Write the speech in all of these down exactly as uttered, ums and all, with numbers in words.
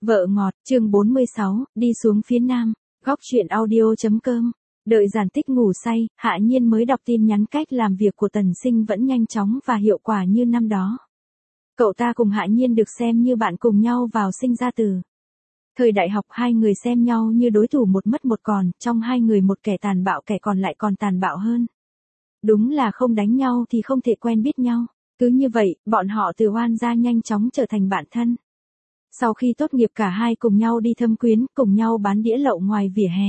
Vợ ngọt, chương bốn mươi sáu, đi xuống phía nam, góc truyện audio.com. Đợi Giản Tích ngủ say, Hạ Nhiên mới đọc tin nhắn. Cách làm việc của Tần Sinh vẫn nhanh chóng và hiệu quả như năm đó. Cậu ta cùng Hạ Nhiên được xem như bạn cùng nhau vào sinh ra tử. Thời đại học hai người xem nhau như đối thủ một mất một còn, trong hai người một kẻ tàn bạo kẻ còn lại còn tàn bạo hơn. Đúng là không đánh nhau thì không thể quen biết nhau. Cứ như vậy, bọn họ từ oan gia nhanh chóng trở thành bạn thân. Sau khi tốt nghiệp cả hai cùng nhau đi thâm quyến, cùng nhau bán đĩa lậu ngoài vỉa hè.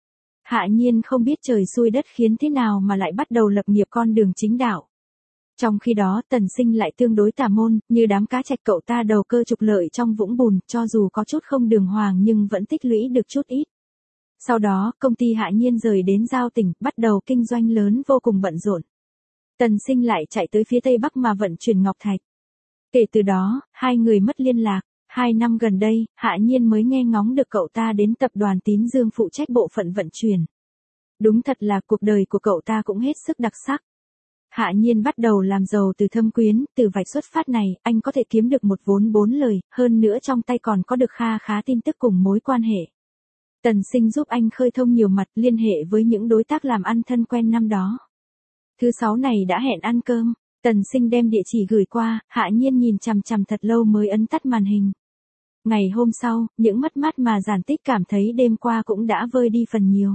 Hạ Nhiên không biết trời xui đất khiến thế nào mà lại bắt đầu lập nghiệp con đường chính đạo. Trong khi đó Tần Sinh lại tương đối tà môn, như đám cá trạch cậu ta đầu cơ trục lợi trong vũng bùn, cho dù có chút không đường hoàng nhưng vẫn tích lũy được chút ít. Sau đó, công ty Hạ Nhiên rời đến Giao tỉnh, bắt đầu kinh doanh lớn vô cùng bận rộn. Tần Sinh lại chạy tới phía Tây Bắc mà vận chuyển ngọc thạch. Kể từ đó, hai người mất liên lạc. Hai năm gần đây, Hạ Nhiên mới nghe ngóng được cậu ta đến tập đoàn Tín Dương phụ trách bộ phận vận chuyển. Đúng thật là cuộc đời của cậu ta cũng hết sức đặc sắc. Hạ Nhiên bắt đầu làm giàu từ thâm quyến, từ vạch xuất phát này, anh có thể kiếm được một vốn bốn lời, hơn nữa trong tay còn có được kha khá tin tức cùng mối quan hệ. Tần Sinh giúp anh khơi thông nhiều mặt, liên hệ với những đối tác làm ăn thân quen năm đó. Thứ sáu này đã hẹn ăn cơm, Tần Sinh đem địa chỉ gửi qua, Hạ Nhiên nhìn chằm chằm thật lâu mới ấn tắt màn hình. Ngày hôm sau, những mất mát mà Giản Tích cảm thấy đêm qua cũng đã vơi đi phần nhiều.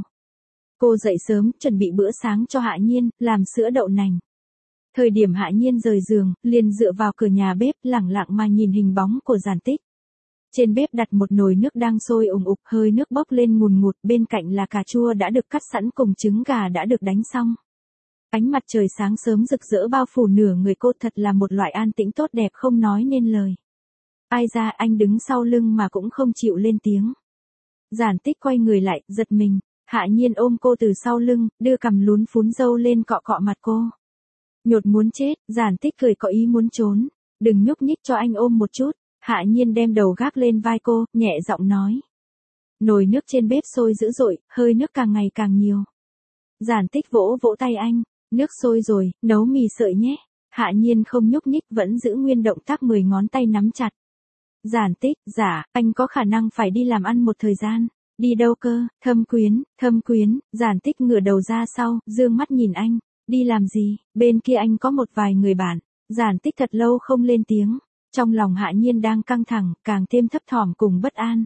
Cô dậy sớm, chuẩn bị bữa sáng cho Hạ Nhiên, làm sữa đậu nành. Thời điểm Hạ Nhiên rời giường, liền dựa vào cửa nhà bếp, lẳng lặng mà nhìn hình bóng của Giản Tích. Trên bếp đặt một nồi nước đang sôi ùng ục, hơi nước bốc lên ngùn ngụt, bên cạnh là cà chua đã được cắt sẵn cùng trứng gà đã được đánh xong. Ánh mặt trời sáng sớm rực rỡ bao phủ nửa người cô, thật là một loại an tĩnh tốt đẹp không nói nên lời. Ai ra anh đứng sau lưng mà cũng không chịu lên tiếng. Giản Tích quay người lại, giật mình. Hạ Nhiên ôm cô từ sau lưng, đưa cằm lún phún râu lên cọ cọ mặt cô. Nhột muốn chết, Giản Tích cười có ý muốn trốn. Đừng nhúc nhích cho anh ôm một chút. Hạ Nhiên đem đầu gác lên vai cô, nhẹ giọng nói. Nồi nước trên bếp sôi dữ dội, hơi nước càng ngày càng nhiều. Giản Tích vỗ vỗ tay anh. Nước sôi rồi, nấu mì sợi nhé. Hạ Nhiên không nhúc nhích, vẫn giữ nguyên động tác mười ngón tay nắm chặt. Giản Tích, dạ, anh có khả năng phải đi làm ăn một thời gian. Đi đâu cơ? Thâm quyến, thâm quyến. Giản Tích ngửa đầu ra sau, dương mắt nhìn anh. Đi làm gì? Bên kia anh có một vài người bạn. Giản Tích thật lâu không lên tiếng. Trong lòng Hạ Nhiên đang căng thẳng, càng thêm thấp thỏm cùng bất an.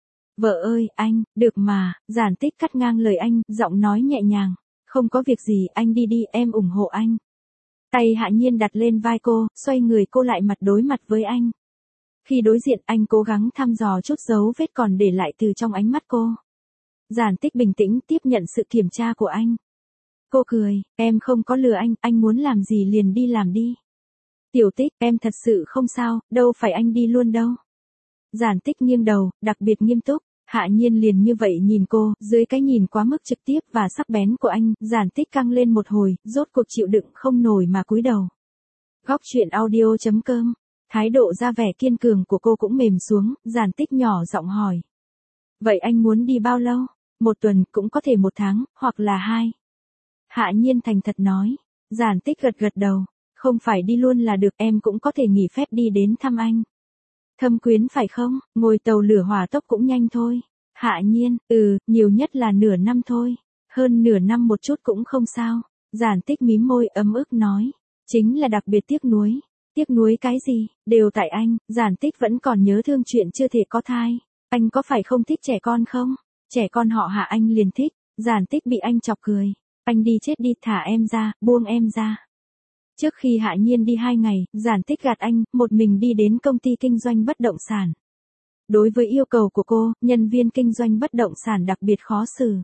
Vợ ơi, anh, được mà. Giản Tích cắt ngang lời anh, giọng nói nhẹ nhàng. Không có việc gì, anh đi đi, em ủng hộ anh. Tay Hạ Nhiên đặt lên vai cô, xoay người cô lại mặt đối mặt với anh. Khi đối diện anh cố gắng thăm dò chút dấu vết còn để lại từ trong ánh mắt cô. Giản Tích bình tĩnh tiếp nhận sự kiểm tra của anh. Cô cười, em không có lừa anh, anh muốn làm gì liền đi làm đi. Tiểu Tích, em thật sự không sao, đâu phải anh đi luôn đâu. Giản Tích nghiêng đầu, đặc biệt nghiêm túc. Hạ Nhiên liền như vậy nhìn cô, dưới cái nhìn quá mức trực tiếp và sắc bén của anh, Giản Tích căng lên một hồi, rốt cuộc chịu đựng không nổi mà cúi đầu. Góc truyện audio.com. Thái độ ra vẻ kiên cường của cô cũng mềm xuống, Giản Tích nhỏ giọng hỏi. Vậy anh muốn đi bao lâu? Một tuần, cũng có thể một tháng, hoặc là hai. Hạ Nhiên thành thật nói. Giản Tích gật gật đầu. Không phải đi luôn là được, em cũng có thể nghỉ phép đi đến thăm anh. Thâm quyến phải không? Ngồi tàu lửa hỏa tốc cũng nhanh thôi. Hạ Nhiên, ừ, nhiều nhất là nửa năm thôi. Hơn nửa năm một chút cũng không sao. Giản Tích mím môi ấm ức nói. Chính là đặc biệt tiếc nuối. Tiếc nuối cái gì? Đều tại anh. Giản Tích vẫn còn nhớ thương chuyện chưa thể có thai. Anh có phải không thích trẻ con không? Trẻ con họ Hạ anh liền thích. Giản Tích bị anh chọc cười. Anh đi chết đi, thả em ra, buông em ra. Trước khi Hạ Nhiên đi hai ngày, Giản Tích gạt anh, một mình đi đến công ty kinh doanh bất động sản. Đối với yêu cầu của cô, nhân viên kinh doanh bất động sản đặc biệt khó xử.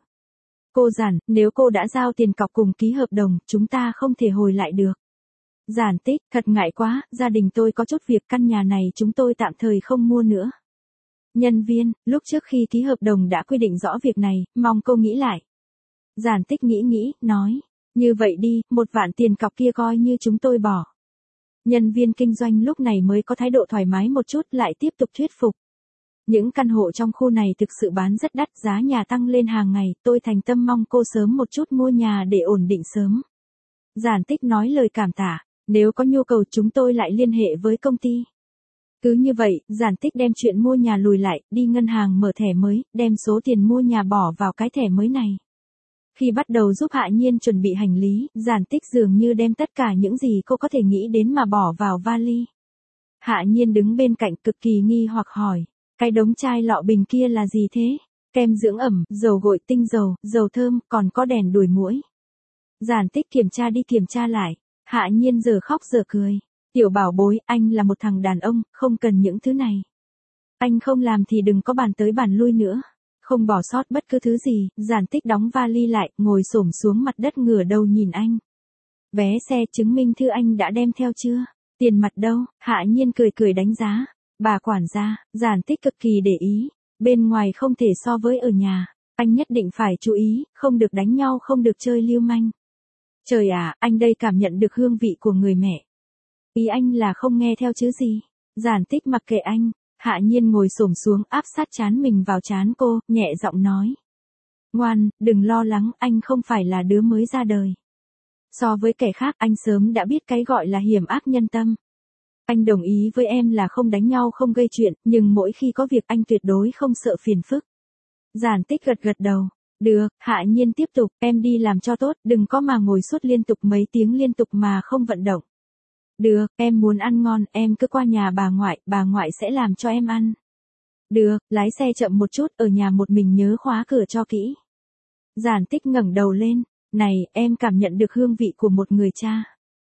Cô Giản, nếu cô đã giao tiền cọc cùng ký hợp đồng, chúng ta không thể hồi lại được. Giản Tích, thật ngại quá, gia đình tôi có chút việc, căn nhà này chúng tôi tạm thời không mua nữa. Nhân viên, lúc trước khi ký hợp đồng đã quy định rõ việc này, mong cô nghĩ lại. Giản Tích nghĩ nghĩ, nói. Như vậy đi, một vạn tiền cọc kia coi như chúng tôi bỏ. Nhân viên kinh doanh lúc này mới có thái độ thoải mái một chút, lại tiếp tục thuyết phục. Những căn hộ trong khu này thực sự bán rất đắt, giá nhà tăng lên hàng ngày, tôi thành tâm mong cô sớm một chút mua nhà để ổn định sớm. Giản Tích nói lời cảm tạ, nếu có nhu cầu chúng tôi lại liên hệ với công ty. Cứ như vậy, Giản Tích đem chuyện mua nhà lùi lại, đi ngân hàng mở thẻ mới, đem số tiền mua nhà bỏ vào cái thẻ mới này. Khi bắt đầu giúp Hạ Nhiên chuẩn bị hành lý, Giản Tích dường như đem tất cả những gì cô có thể nghĩ đến mà bỏ vào vali. Hạ Nhiên đứng bên cạnh cực kỳ nghi hoặc hỏi, cái đống chai lọ bình kia là gì thế? Kem dưỡng ẩm, dầu gội tinh dầu, dầu thơm, còn có đèn đuổi muỗi. Giản Tích kiểm tra đi kiểm tra lại, Hạ Nhiên giờ khóc giờ cười. Tiểu bảo bối, anh là một thằng đàn ông, không cần những thứ này. Anh không làm thì đừng có bàn tới bàn lui nữa. Không bỏ sót bất cứ thứ gì, Giản Tích đóng vali lại, ngồi xổm xuống mặt đất ngửa đầu nhìn anh. Vé xe chứng minh thư anh đã đem theo chưa? Tiền mặt đâu? Hạ Nhiên cười cười đánh giá. Bà quản gia, Giản Tích cực kỳ để ý. Bên ngoài không thể so với ở nhà. Anh nhất định phải chú ý, không được đánh nhau, không được chơi lưu manh. Trời ạ, anh đây cảm nhận được hương vị của người mẹ. Ý anh là không nghe theo chứ gì? Giản Tích mặc kệ anh. Hạ Nhiên ngồi xổm xuống áp sát trán mình vào trán cô, nhẹ giọng nói. Ngoan, đừng lo lắng, anh không phải là đứa mới ra đời. So với kẻ khác anh sớm đã biết cái gọi là hiểm ác nhân tâm. Anh đồng ý với em là không đánh nhau không gây chuyện, nhưng mỗi khi có việc anh tuyệt đối không sợ phiền phức. Giản Tích gật gật đầu. Được, Hạ Nhiên tiếp tục, em đi làm cho tốt, đừng có mà ngồi suốt liên tục mấy tiếng liên tục mà không vận động. Được, em muốn ăn ngon, em cứ qua nhà bà ngoại, bà ngoại sẽ làm cho em ăn. Được, lái xe chậm một chút, ở nhà một mình nhớ khóa cửa cho kỹ. Giản Tích ngẩng đầu lên, này, em cảm nhận được hương vị của một người cha.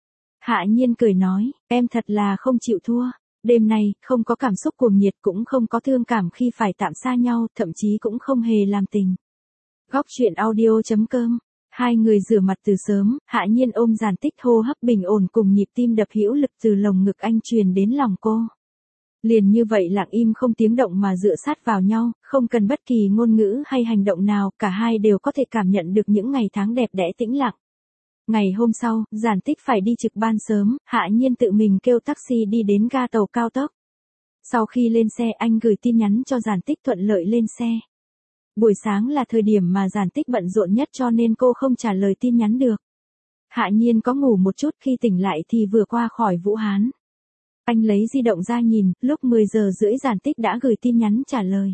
Hạ Nhiên cười nói, em thật là không chịu thua. Đêm nay, không có cảm xúc cuồng nhiệt cũng không có thương cảm khi phải tạm xa nhau, thậm chí cũng không hề làm tình. Góc truyện audio chấm com. Hai người rửa mặt từ sớm, Hạ Nhiên ôm Giản Tích hô hấp bình ổn cùng nhịp tim đập hữu lực từ lồng ngực anh truyền đến lòng cô. Liền như vậy lặng im không tiếng động mà dựa sát vào nhau, không cần bất kỳ ngôn ngữ hay hành động nào, cả hai đều có thể cảm nhận được những ngày tháng đẹp đẽ tĩnh lặng. Ngày hôm sau, Giản Tích phải đi trực ban sớm, Hạ Nhiên tự mình kêu taxi đi đến ga tàu cao tốc. Sau khi lên xe anh gửi tin nhắn cho Giản Tích thuận lợi lên xe. Buổi sáng là thời điểm mà Giản Tích bận rộn nhất cho nên cô không trả lời tin nhắn được. Hạ Nhiên có ngủ một chút khi tỉnh lại thì vừa qua khỏi Vũ Hán. Anh lấy di động ra nhìn, lúc mười giờ rưỡi Giản Tích đã gửi tin nhắn trả lời.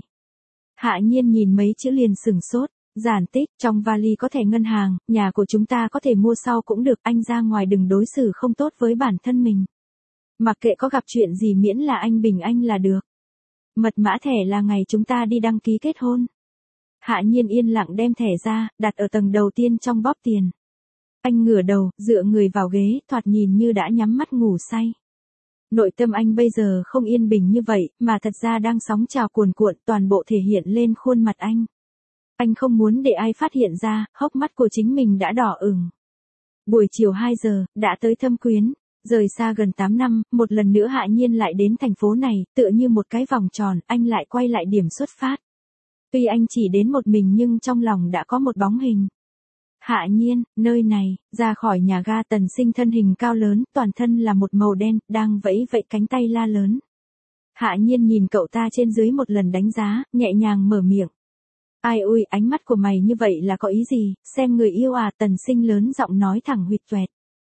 Hạ Nhiên nhìn mấy chữ liền sừng sốt. Giản Tích, trong vali có thẻ ngân hàng, nhà của chúng ta có thể mua sau cũng được, anh ra ngoài đừng đối xử không tốt với bản thân mình. Mặc kệ có gặp chuyện gì miễn là anh bình anh là được. Mật mã thẻ là ngày chúng ta đi đăng ký kết hôn. Hạ Nhiên yên lặng đem thẻ ra, đặt ở tầng đầu tiên trong bóp tiền. Anh ngửa đầu, dựa người vào ghế, thoạt nhìn như đã nhắm mắt ngủ say. Nội tâm anh bây giờ không yên bình như vậy, mà thật ra đang sóng trào cuồn cuộn, toàn bộ thể hiện lên khuôn mặt anh. Anh không muốn để ai phát hiện ra, hốc mắt của chính mình đã đỏ ửng. Buổi chiều hai giờ, đã tới Thâm Quyến. Rời xa gần tám năm, một lần nữa Hạ Nhiên lại đến thành phố này, tựa như một cái vòng tròn, anh lại quay lại điểm xuất phát. Tuy anh chỉ đến một mình nhưng trong lòng đã có một bóng hình. Hạ Nhiên, nơi này, ra khỏi nhà ga Tần Sinh thân hình cao lớn, toàn thân là một màu đen, đang vẫy vẫy cánh tay la lớn. Hạ Nhiên nhìn cậu ta trên dưới một lần đánh giá, nhẹ nhàng mở miệng. Ai ui, ánh mắt của mày như vậy là có ý gì, xem người yêu à, Tần Sinh lớn giọng nói thẳng huỵch toẹt.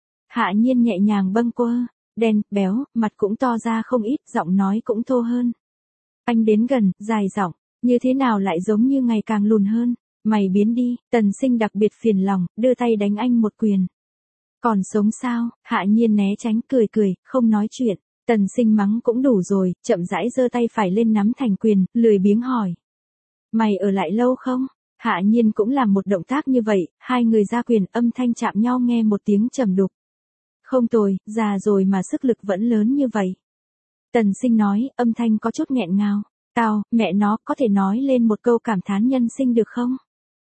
Hạ Nhiên nhẹ nhàng bâng quơ, đen, béo, mặt cũng to ra không ít, giọng nói cũng thô hơn. Anh đến gần, dài giọng, như thế nào lại giống như ngày càng lùn hơn, mày biến đi, Tần Sinh đặc biệt phiền lòng, đưa tay đánh anh một quyền. Còn sống sao, Hạ Nhiên né tránh cười cười, không nói chuyện, Tần Sinh mắng cũng đủ rồi, chậm rãi giơ tay phải lên nắm thành quyền, lười biếng hỏi. Mày ở lại lâu không? Hạ Nhiên cũng làm một động tác như vậy, hai người ra quyền âm thanh chạm nhau nghe một tiếng trầm đục. Không tồi, già rồi mà sức lực vẫn lớn như vậy. Tần Sinh nói, âm thanh có chút nghẹn ngào. Tao, mẹ nó, có thể nói lên một câu cảm thán nhân sinh được không?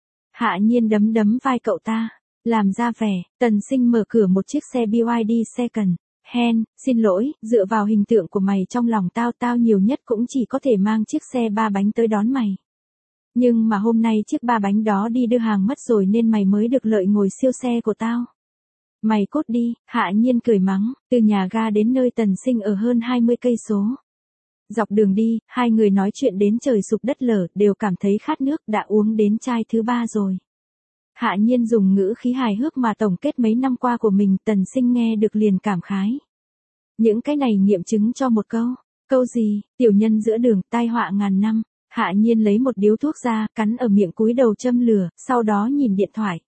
Hạ Nhiên đấm đấm vai cậu ta, làm ra vẻ, Tần Sinh mở cửa một chiếc xe bê i đê second. Hen, xin lỗi, dựa vào hình tượng của mày trong lòng tao tao nhiều nhất cũng chỉ có thể mang chiếc xe ba bánh tới đón mày. Nhưng mà hôm nay chiếc ba bánh đó đi đưa hàng mất rồi nên mày mới được lợi ngồi siêu xe của tao. Mày cốt đi, Hạ Nhiên cười mắng, từ nhà ga đến nơi Tần Sinh ở hơn hai mươi cây số. Dọc đường đi, hai người nói chuyện đến trời sụp đất lở, đều cảm thấy khát nước, đã uống đến chai thứ ba rồi. Hạ Nhiên dùng ngữ khí hài hước mà tổng kết mấy năm qua của mình, Tần Sinh nghe được liền cảm khái. Những cái này nghiệm chứng cho một câu, Câu gì, tiểu nhân giữa đường, tai họa ngàn năm. Hạ Nhiên lấy một điếu thuốc ra, cắn ở miệng cúi đầu châm lửa, sau đó nhìn điện thoại.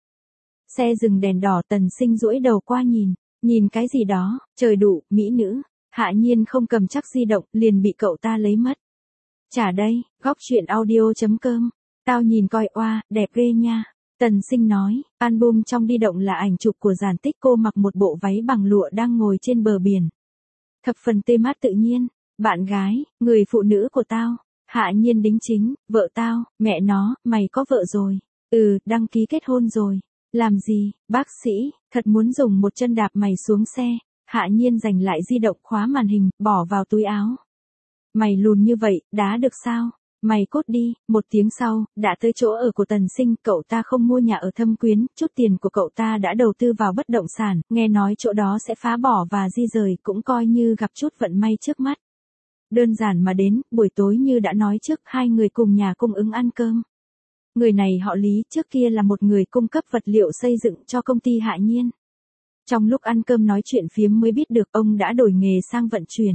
Xe dừng đèn đỏ, Tần Sinh duỗi đầu qua nhìn, nhìn cái gì đó, trời đụ, mỹ nữ. Hạ Nhiên không cầm chắc di động, liền bị cậu ta lấy mất. Trả đây, góc chuyện audio chấm com. Tao nhìn coi oa, đẹp ghê nha. Tần Sinh nói, album trong di động là ảnh chụp của Giản Tích, cô mặc một bộ váy bằng lụa đang ngồi trên bờ biển. Thập phần tê mát tự nhiên, bạn gái, người phụ nữ của tao. Hạ Nhiên đính chính, vợ tao, mẹ nó, mày có vợ rồi. Ừ, đăng ký kết hôn rồi. Làm gì, bác sĩ, thật muốn dùng một chân đạp mày xuống xe. Hạ Nhiên giành lại di động, khóa màn hình, bỏ vào túi áo. Mày lùn như vậy, đá được sao? Mày cốt đi. Một tiếng sau, đã tới chỗ ở của Tần Sinh. Cậu ta không mua nhà ở Thâm Quyến, chút tiền của cậu ta đã đầu tư vào bất động sản, nghe nói chỗ đó sẽ phá bỏ và di rời, cũng coi như gặp chút vận may trước mắt. Đơn giản mà đến, buổi tối như đã nói trước, hai người cùng nhà cung ứng ăn cơm. Người này họ Lý, trước kia là một người cung cấp vật liệu xây dựng cho công ty Hạ Nhiên. Trong lúc ăn cơm nói chuyện phiếm mới biết được ông đã đổi nghề sang vận chuyển.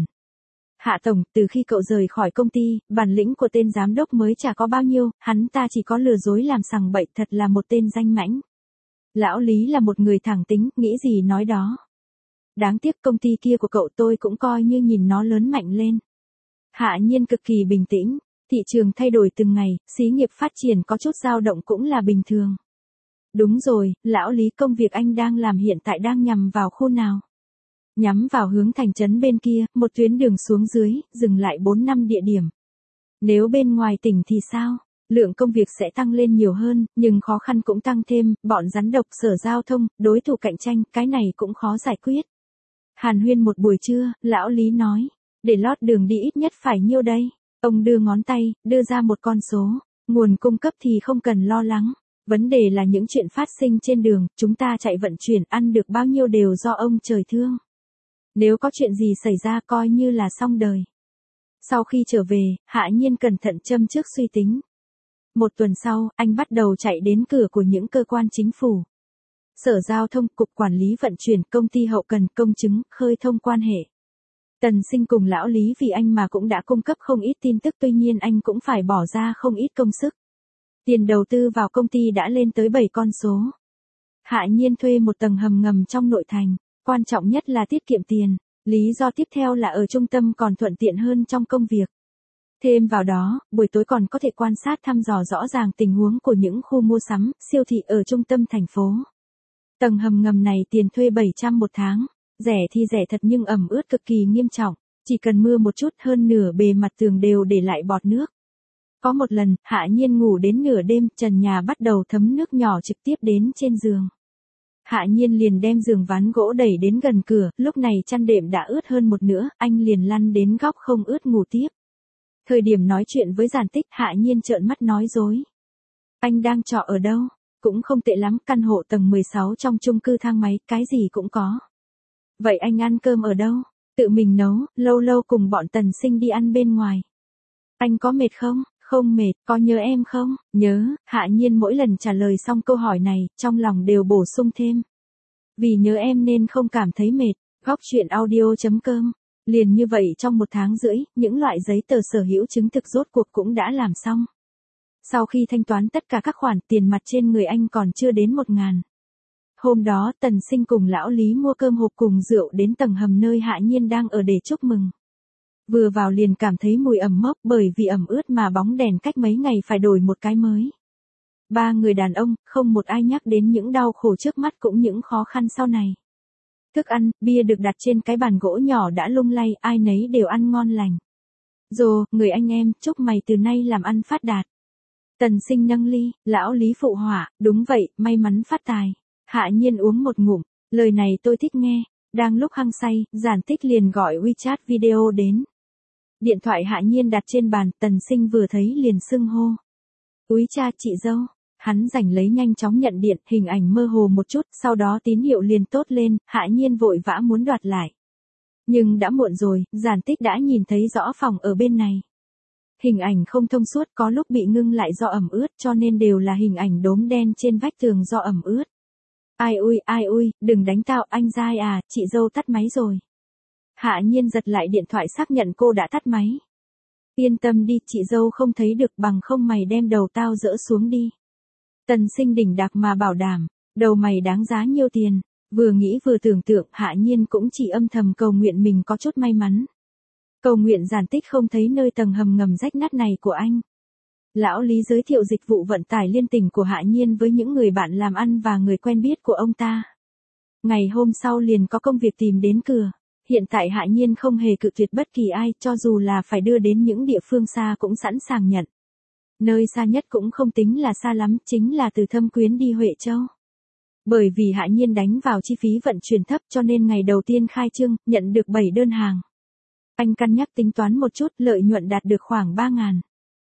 Hạ tổng, từ khi cậu rời khỏi công ty, bản lĩnh của tên giám đốc mới chả có bao nhiêu, hắn ta chỉ có lừa dối làm sằng bậy, thật là một tên danh mãnh. Lão Lý là một người thẳng tính, nghĩ gì nói đó. Đáng tiếc công ty kia của cậu tôi cũng coi như nhìn nó lớn mạnh lên. Hạ Nhiên cực kỳ bình tĩnh, thị trường thay đổi từng ngày, xí nghiệp phát triển có chút dao động cũng là bình thường. Đúng rồi, lão Lý, công việc anh đang làm hiện tại đang nhằm vào khu nào? Nhắm vào hướng thành trấn bên kia, một tuyến đường xuống dưới, dừng lại bốn năm địa điểm. Nếu bên ngoài tỉnh thì sao? Lượng công việc sẽ tăng lên nhiều hơn, nhưng khó khăn cũng tăng thêm, bọn rắn độc, sở giao thông, đối thủ cạnh tranh, cái này cũng khó giải quyết. Hàn huyên một buổi trưa, lão Lý nói, để lót đường đi ít nhất phải nhiêu đây? Ông đưa ngón tay, đưa ra một con số, nguồn cung cấp thì không cần lo lắng. Vấn đề là những chuyện phát sinh trên đường, chúng ta chạy vận chuyển, ăn được bao nhiêu đều do ông trời thương. Nếu có chuyện gì xảy ra coi như là xong đời. Sau khi trở về, Hạ Nhiên cẩn thận châm trước suy tính. Một tuần sau, anh bắt đầu chạy đến cửa của những cơ quan chính phủ. Sở Giao thông, Cục Quản lý Vận chuyển, Công ty Hậu cần, Công chứng, khơi thông quan hệ. Tần Sinh cùng lão Lý vì anh mà cũng đã cung cấp không ít tin tức, tuy nhiên anh cũng phải bỏ ra không ít công sức. Tiền đầu tư vào công ty đã lên tới bảy con số. Hạ Nhiên thuê một tầng hầm ngầm trong nội thành, quan trọng nhất là tiết kiệm tiền. Lý do tiếp theo là ở trung tâm còn thuận tiện hơn trong công việc. Thêm vào đó, buổi tối còn có thể quan sát thăm dò rõ ràng tình huống của những khu mua sắm, siêu thị ở trung tâm thành phố. Tầng hầm ngầm này tiền thuê bảy trăm một tháng. Rẻ thì rẻ thật nhưng ẩm ướt cực kỳ nghiêm trọng, chỉ cần mưa một chút hơn nửa bề mặt tường đều để lại bọt nước. Có một lần, Hạ Nhiên ngủ đến nửa đêm, trần nhà bắt đầu thấm nước nhỏ trực tiếp đến trên giường. Hạ Nhiên liền đem giường ván gỗ đẩy đến gần cửa, lúc này chăn đệm đã ướt hơn một nửa, anh liền lăn đến góc không ướt ngủ tiếp. Thời điểm nói chuyện với Giản Tích, Hạ Nhiên trợn mắt nói dối. Anh đang trọ ở đâu? Cũng không tệ lắm, căn hộ tầng mười sáu trong chung cư thang máy, cái gì cũng có. Vậy anh ăn cơm ở đâu? Tự mình nấu, lâu lâu cùng bọn Tần Sinh đi ăn bên ngoài. Anh có mệt không? Không mệt, có nhớ em không? Nhớ. Hạ Nhiên mỗi lần trả lời xong câu hỏi này, trong lòng đều bổ sung thêm. Vì nhớ em nên không cảm thấy mệt. Góc chuyện audio chấm com. Liền như vậy trong một tháng rưỡi, những loại giấy tờ sở hữu chứng thực rốt cuộc cũng đã làm xong. Sau khi thanh toán tất cả các khoản, tiền mặt trên người anh còn chưa đến một ngàn. Hôm đó, Tần Sinh cùng lão Lý mua cơm hộp cùng rượu đến tầng hầm nơi Hạ Nhiên đang ở để chúc mừng. Vừa vào liền cảm thấy mùi ẩm mốc, bởi vì ẩm ướt mà bóng đèn cách mấy ngày phải đổi một cái mới. Ba người đàn ông, không một ai nhắc đến những đau khổ trước mắt cũng những khó khăn sau này. Thức ăn, bia được đặt trên cái bàn gỗ nhỏ đã lung lay, ai nấy đều ăn ngon lành. Dồ, người anh em, chúc mày từ nay làm ăn phát đạt. Tần Sinh nâng ly, lão Lý phụ họa, đúng vậy, may mắn phát tài. Hạ Nhiên uống một ngụm, lời này tôi thích nghe. Đang lúc hăng say, Giản Tích liền gọi WeChat video đến. Điện thoại Hạ Nhiên đặt trên bàn, Tần Sinh vừa thấy liền xưng hô. Úi cha, chị dâu. Hắn giành lấy nhanh chóng nhận điện, hình ảnh mơ hồ một chút, sau đó tín hiệu liền tốt lên, Hạ Nhiên vội vã muốn đoạt lại. Nhưng đã muộn rồi, Giản Tích đã nhìn thấy rõ phòng ở bên này. Hình ảnh không thông suốt, có lúc bị ngưng lại do ẩm ướt, cho nên đều là hình ảnh đốm đen trên vách tường do ẩm ướt. Ai ui, ai ui, đừng đánh tao, anh dai à, chị dâu tắt máy rồi. Hạ Nhiên giật lại điện thoại xác nhận cô đã tắt máy. Yên tâm đi, chị dâu không thấy được, bằng không mày đem đầu tao dỡ xuống đi. Tần Sinh đỉnh đạc mà bảo đảm, đầu mày đáng giá nhiêu tiền. Vừa nghĩ vừa tưởng tượng, Hạ Nhiên cũng chỉ âm thầm cầu nguyện mình có chút may mắn. Cầu nguyện Giản Tích không thấy nơi tầng hầm ngầm rách nát này của anh. Lão Lý giới thiệu dịch vụ vận tải liên tỉnh của Hạ Nhiên với những người bạn làm ăn và người quen biết của ông ta. Ngày hôm sau liền có công việc tìm đến cửa. Hiện tại Hạ Nhiên không hề cự tuyệt bất kỳ ai, cho dù là phải đưa đến những địa phương xa cũng sẵn sàng nhận. Nơi xa nhất cũng không tính là xa lắm, chính là từ Thâm Quyến đi Huệ Châu. Bởi vì Hạ Nhiên đánh vào chi phí vận chuyển thấp cho nên ngày đầu tiên khai trương, nhận được bảy đơn hàng. Anh cân nhắc tính toán một chút, lợi nhuận đạt được khoảng ba ngàn.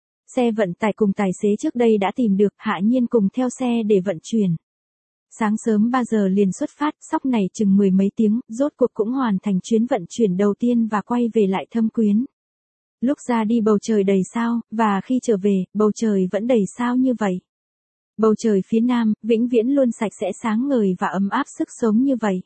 Xe vận tải cùng tài xế trước đây đã tìm được, Hạ Nhiên cùng theo xe để vận chuyển. Sáng sớm ba giờ liền xuất phát, sóc này chừng mười mấy tiếng, rốt cuộc cũng hoàn thành chuyến vận chuyển đầu tiên và quay về lại Thâm Quyến. Lúc ra đi bầu trời đầy sao, và khi trở về, bầu trời vẫn đầy sao như vậy. Bầu trời phía Nam, vĩnh viễn luôn sạch sẽ sáng ngời và ấm áp sức sống như vậy.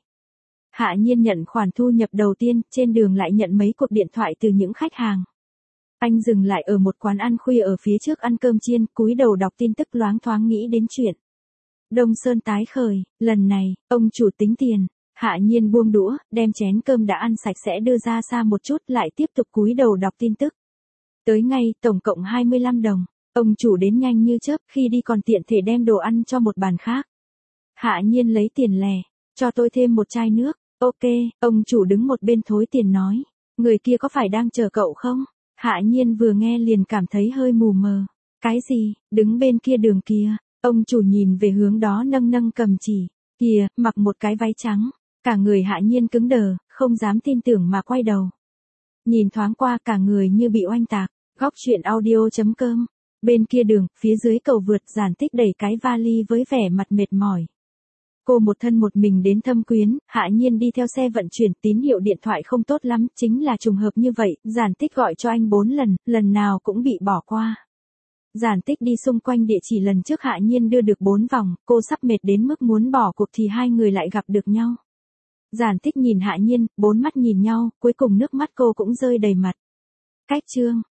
Hạ Nhiên nhận khoản thu nhập đầu tiên, trên đường lại nhận mấy cuộc điện thoại từ những khách hàng. Anh dừng lại ở một quán ăn khuya ở phía trước ăn cơm chiên, cúi đầu đọc tin tức loáng thoáng nghĩ đến chuyện Đông Sơn tái khởi, lần này, ông chủ tính tiền. Hạ Nhiên buông đũa, đem chén cơm đã ăn sạch sẽ đưa ra xa một chút, lại tiếp tục cúi đầu đọc tin tức. Tới ngay, tổng cộng hai mươi lăm đồng. Ông chủ đến nhanh như chớp, khi đi còn tiện thể đem đồ ăn cho một bàn khác. Hạ Nhiên lấy tiền lẻ, cho tôi thêm một chai nước. Ok, ông chủ đứng một bên thối tiền nói. Người kia có phải đang chờ cậu không? Hạ Nhiên vừa nghe liền cảm thấy hơi mù mờ. Cái gì, đứng bên kia đường kia? Ông chủ nhìn về hướng đó nâng nâng cầm chỉ. Kìa, mặc một cái váy trắng. Cả người Hạ Nhiên cứng đờ, không dám tin tưởng mà quay đầu. Nhìn thoáng qua cả người như bị oanh tạc. Góc truyện audio chấm com. Bên kia đường, phía dưới cầu vượt, Giản Tích đẩy cái vali với vẻ mặt mệt mỏi. Cô một thân một mình đến Thâm Quyến, Hạ Nhiên đi theo xe vận chuyển, tín hiệu điện thoại không tốt lắm, chính là trùng hợp như vậy, Giản Tích gọi cho anh bốn lần, lần nào cũng bị bỏ qua. Giản Tích đi xung quanh địa chỉ lần trước Hạ Nhiên đưa được bốn vòng, cô sắp mệt đến mức muốn bỏ cuộc thì hai người lại gặp được nhau. Giản Tích nhìn Hạ Nhiên, bốn mắt nhìn nhau, cuối cùng nước mắt cô cũng rơi đầy mặt. Cách chương